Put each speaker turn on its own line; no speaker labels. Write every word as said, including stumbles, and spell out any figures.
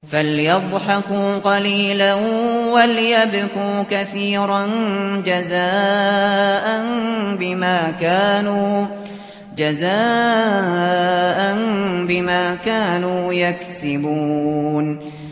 فَلْيَضْحَكُوا قَلِيلًا وَلْيَبْكُوا كَثِيرًا جَزَاءً بِمَا كَانُوا جَزَاءً بِمَا كَانُوا يَكْسِبُونَ